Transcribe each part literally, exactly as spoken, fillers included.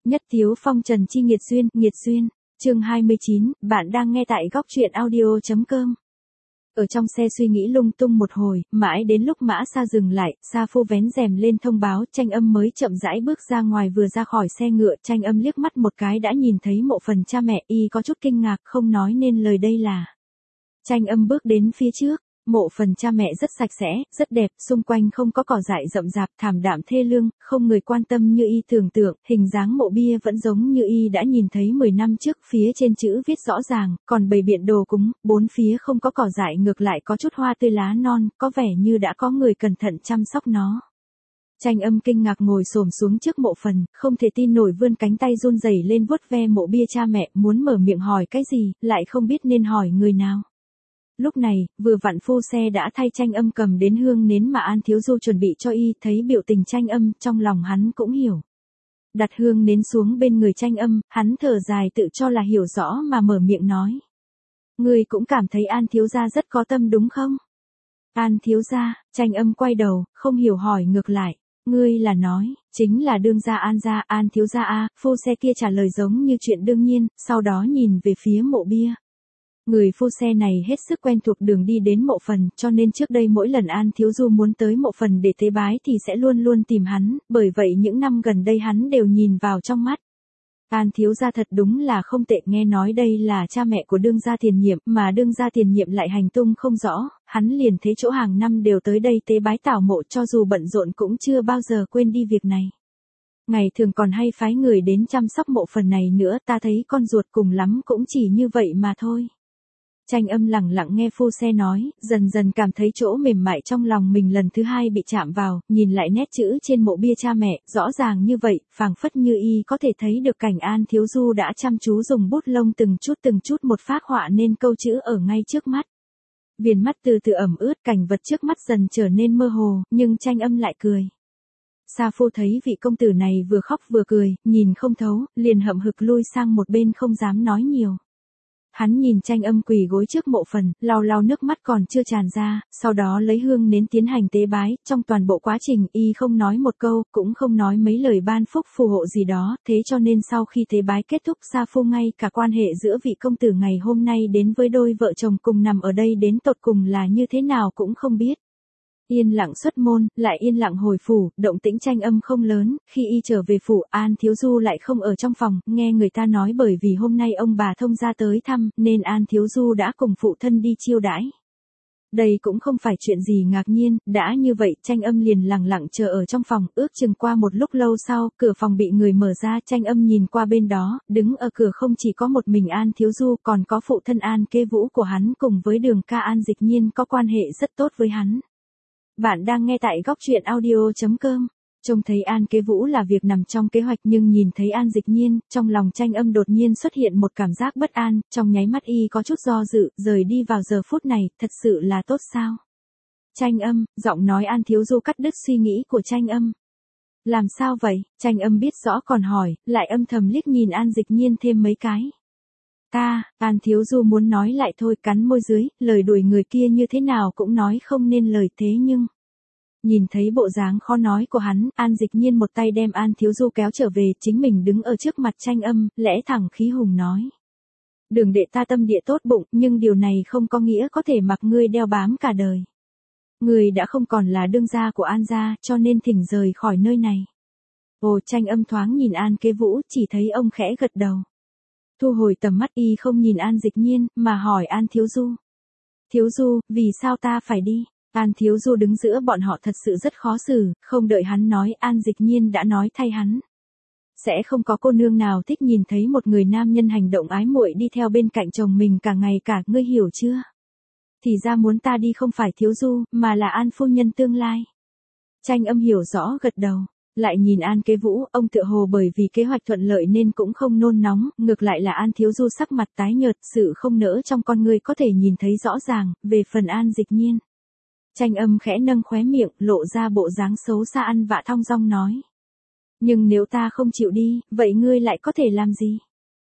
Nhất Tiếu Phong Trần Chi nghiệt duyên, nghiệt duyên. Chương hai mươi chín, bạn đang nghe tại góc truyện audio chấm com. Ở trong xe suy nghĩ lung tung một hồi, mãi đến lúc Mã Sa dừng lại, Sa Phu vén rèm lên thông báo, Tranh Âm mới chậm rãi bước ra ngoài. Vừa ra khỏi xe ngựa, Tranh Âm liếc mắt một cái đã nhìn thấy mộ phần cha mẹ, y có chút kinh ngạc không nói nên lời. Đây là... Tranh Âm bước đến phía trước. Mộ phần cha mẹ rất sạch sẽ, rất đẹp, xung quanh không có cỏ dại rậm rạp, thảm đạm thê lương, không người quan tâm như y tưởng tượng, hình dáng mộ bia vẫn giống như y đã nhìn thấy mười năm trước, phía trên chữ viết rõ ràng, còn bày biện đồ cúng, bốn phía không có cỏ dại, ngược lại có chút hoa tươi lá non, có vẻ như đã có người cẩn thận chăm sóc nó. Tranh Âm kinh ngạc ngồi xổm xuống trước mộ phần, không thể tin nổi, vươn cánh tay run rẩy lên vuốt ve mộ bia cha mẹ, muốn mở miệng hỏi cái gì, lại không biết nên hỏi người nào. Lúc này, vừa vặn phu xe đã thay Tranh Âm cầm đến hương nến mà An Thiếu Du chuẩn bị cho y, thấy biểu tình Tranh Âm, trong lòng hắn cũng hiểu. Đặt hương nến xuống bên người Tranh Âm, hắn thở dài tự cho là hiểu rõ mà mở miệng nói. Ngươi cũng cảm thấy An Thiếu Gia rất có tâm đúng không? An Thiếu Gia, Tranh Âm quay đầu, không hiểu hỏi ngược lại. Ngươi là nói, chính là đương gia An gia, An Thiếu Gia a, phu xe kia trả lời giống như chuyện đương nhiên, sau đó nhìn về phía mộ bia. Người phu xe này hết sức quen thuộc đường đi đến mộ phần, cho nên trước đây mỗi lần An Thiếu Du muốn tới mộ phần để tế bái thì sẽ luôn luôn tìm hắn, bởi vậy những năm gần đây hắn đều nhìn vào trong mắt. An Thiếu Gia thật đúng là không tệ, nghe nói đây là cha mẹ của đương gia tiền nhiệm, mà đương gia tiền nhiệm lại hành tung không rõ, hắn liền thế chỗ hàng năm đều tới đây tế bái tảo mộ, cho dù bận rộn cũng chưa bao giờ quên đi việc này. Ngày thường còn hay phái người đến chăm sóc mộ phần này nữa, ta thấy con ruột cùng lắm cũng chỉ như vậy mà thôi. Tranh Âm lặng lặng nghe phu xe nói, dần dần cảm thấy chỗ mềm mại trong lòng mình lần thứ hai bị chạm vào, nhìn lại nét chữ trên mộ bia cha mẹ, rõ ràng như vậy, phảng phất như y có thể thấy được cảnh An Thiếu Du đã chăm chú dùng bút lông từng chút từng chút một phác họa nên câu chữ ở ngay trước mắt. Viền mắt từ từ ẩm ướt, cảnh vật trước mắt dần trở nên mơ hồ, nhưng Tranh Âm lại cười. Sa Phu thấy vị công tử này vừa khóc vừa cười, nhìn không thấu, liền hậm hực lui sang một bên không dám nói nhiều. Hắn nhìn Tranh Âm quỳ gối trước mộ phần, lau lau nước mắt còn chưa tràn ra, sau đó lấy hương nến tiến hành tế bái, trong toàn bộ quá trình y không nói một câu, cũng không nói mấy lời ban phúc phù hộ gì đó, thế cho nên sau khi tế bái kết thúc, Sa Phu ngay cả quan hệ giữa vị công tử ngày hôm nay đến với đôi vợ chồng cùng nằm ở đây đến tột cùng là như thế nào cũng không biết. Yên lặng xuất môn, lại yên lặng hồi phủ, động tĩnh Tranh Âm không lớn, khi y trở về phủ, An Thiếu Du lại không ở trong phòng, nghe người ta nói bởi vì hôm nay ông bà thông gia tới thăm, nên An Thiếu Du đã cùng phụ thân đi chiêu đãi. Đây cũng không phải chuyện gì ngạc nhiên, đã như vậy, Tranh Âm liền lặng lặng chờ ở trong phòng, ước chừng qua một lúc lâu sau, cửa phòng bị người mở ra, Tranh Âm nhìn qua bên đó, đứng ở cửa không chỉ có một mình An Thiếu Du, còn có phụ thân An Kế Vũ của hắn cùng với Đường ca An Dịch Nhiên có quan hệ rất tốt với hắn. Bạn đang nghe tại góc truyện audio chấm com. Trông thấy An Kế Vũ là việc nằm trong kế hoạch, nhưng nhìn thấy An Dịch Nhiên, trong lòng Tranh Âm đột nhiên xuất hiện một cảm giác bất an, trong nháy mắt y có chút do dự, rời đi vào giờ phút này, thật sự là tốt sao? Tranh Âm, giọng nói An Thiếu Du cắt đứt suy nghĩ của Tranh Âm. Làm sao vậy? Tranh Âm biết rõ còn hỏi, lại âm thầm liếc nhìn An Dịch Nhiên thêm mấy cái. Ta, An Thiếu Du muốn nói lại thôi, cắn môi dưới, lời đuổi người kia như thế nào cũng nói không nên lời, thế nhưng... Nhìn thấy bộ dáng khó nói của hắn, An Dịch Nhiên một tay đem An Thiếu Du kéo trở về, chính mình đứng ở trước mặt Tranh Âm, lẽ thẳng khí hùng nói. Đường đệ ta tâm địa tốt bụng, nhưng điều này không có nghĩa có thể mặc ngươi đeo bám cả đời. Ngươi đã không còn là đương gia của An gia, cho nên thỉnh rời khỏi nơi này. Ồ, Tranh Âm thoáng nhìn An Kế Vũ, chỉ thấy ông khẽ gật đầu. Thu hồi tầm mắt, y không nhìn An Dịch Nhiên, mà hỏi An Thiếu Du. Thiếu Du, vì sao ta phải đi? An Thiếu Du đứng giữa bọn họ thật sự rất khó xử, không đợi hắn nói, An Dịch Nhiên đã nói thay hắn. Sẽ không có cô nương nào thích nhìn thấy một người nam nhân hành động ái muội đi theo bên cạnh chồng mình cả ngày cả, ngươi hiểu chưa? Thì ra muốn ta đi không phải Thiếu Du, mà là An phu nhân tương lai. Tranh Âm hiểu rõ gật đầu. Lại nhìn An Kế Vũ, ông tựa hồ bởi vì kế hoạch thuận lợi nên cũng không nôn nóng, ngược lại là An Thiếu Du sắc mặt tái nhợt, sự không nỡ trong con người có thể nhìn thấy rõ ràng, về phần An Dịch Nhiên. Tranh Âm khẽ nâng khóe miệng, lộ ra bộ dáng xấu xa ăn vạ thong dong nói. Nhưng nếu ta không chịu đi, vậy ngươi lại có thể làm gì?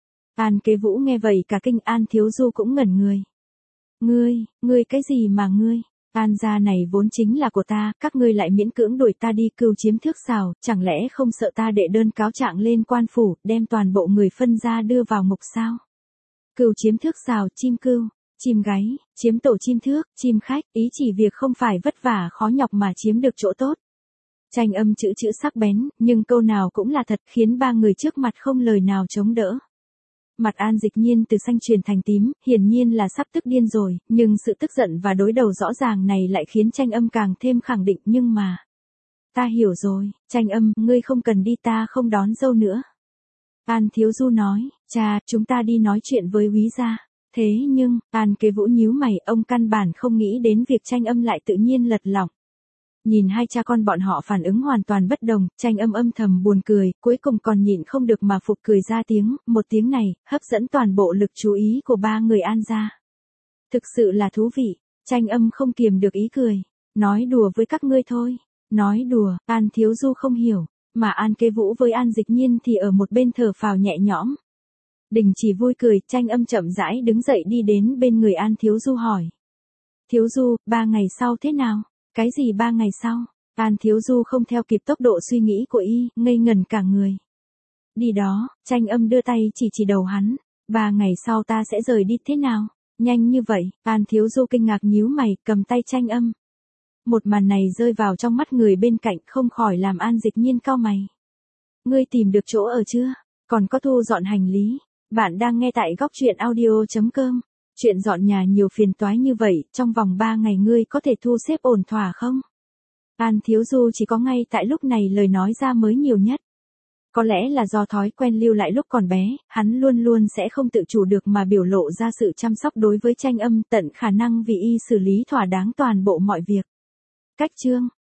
An Kế Vũ nghe vậy cả kinh, An Thiếu Du cũng ngẩn người. Ngươi, ngươi cái gì mà ngươi? An gia này vốn chính là của ta, các ngươi lại miễn cưỡng đuổi ta đi cưu chiếm thước sào, chẳng lẽ không sợ ta đệ đơn cáo trạng lên quan phủ, đem toàn bộ người phân gia đưa vào ngục sao? Cưu chiếm thước sào, chim cưu, chim gáy, chiếm tổ chim thước, chim khách, ý chỉ việc không phải vất vả khó nhọc mà chiếm được chỗ tốt. Tranh âm chữ chữ sắc bén, nhưng câu nào cũng là thật, khiến ba người trước mặt không lời nào chống đỡ. Mặt An Dịch Nhiên từ xanh chuyển thành tím, hiển nhiên là sắp tức điên rồi, nhưng sự tức giận và đối đầu rõ ràng này lại khiến Tranh âm càng thêm khẳng định, nhưng mà... Ta hiểu rồi, Tranh âm, ngươi không cần đi, ta không đón dâu nữa. An Thiếu Du nói, cha, chúng ta đi nói chuyện với úy gia. Thế nhưng, An Kế Vũ nhíu mày, ông căn bản không nghĩ đến việc Tranh âm lại tự nhiên lật lỏng. Nhìn hai cha con bọn họ phản ứng hoàn toàn bất đồng, Tranh âm âm thầm buồn cười, cuối cùng còn nhịn không được mà phục cười ra tiếng, một tiếng này, hấp dẫn toàn bộ lực chú ý của ba người An gia. Thực sự là thú vị, Tranh âm không kiềm được ý cười, nói đùa với các ngươi thôi, nói đùa, An Thiếu Du không hiểu, mà An Kế Vũ với An Dịch Nhiên thì ở một bên thở phào nhẹ nhõm. Đình chỉ vui cười, Tranh âm chậm rãi đứng dậy đi đến bên người An Thiếu Du hỏi. Thiếu Du, ba ngày sau thế nào? Cái gì ba ngày sau? An Thiếu Du không theo kịp tốc độ suy nghĩ của y, ngây ngần cả người. Đi đó, Tranh âm đưa tay chỉ chỉ đầu hắn. Ba ngày sau ta sẽ rời đi thế nào? Nhanh như vậy, An Thiếu Du kinh ngạc nhíu mày, cầm tay Tranh âm. Một màn này rơi vào trong mắt người bên cạnh không khỏi làm An Dịch Nhiên cau mày. Ngươi tìm được chỗ ở chưa? Còn có thu dọn hành lý. Bạn đang nghe tại góc truyện audio chấm com. Chuyện dọn nhà nhiều phiền toái như vậy, trong vòng ba ngày ngươi có thể thu xếp ổn thỏa không? An Thiếu Du chỉ có ngay tại lúc này lời nói ra mới nhiều nhất. Có lẽ là do thói quen lưu lại lúc còn bé, hắn luôn luôn sẽ không tự chủ được mà biểu lộ ra sự chăm sóc đối với Tranh âm, tận khả năng vì y xử lý thỏa đáng toàn bộ mọi việc. Cách chương,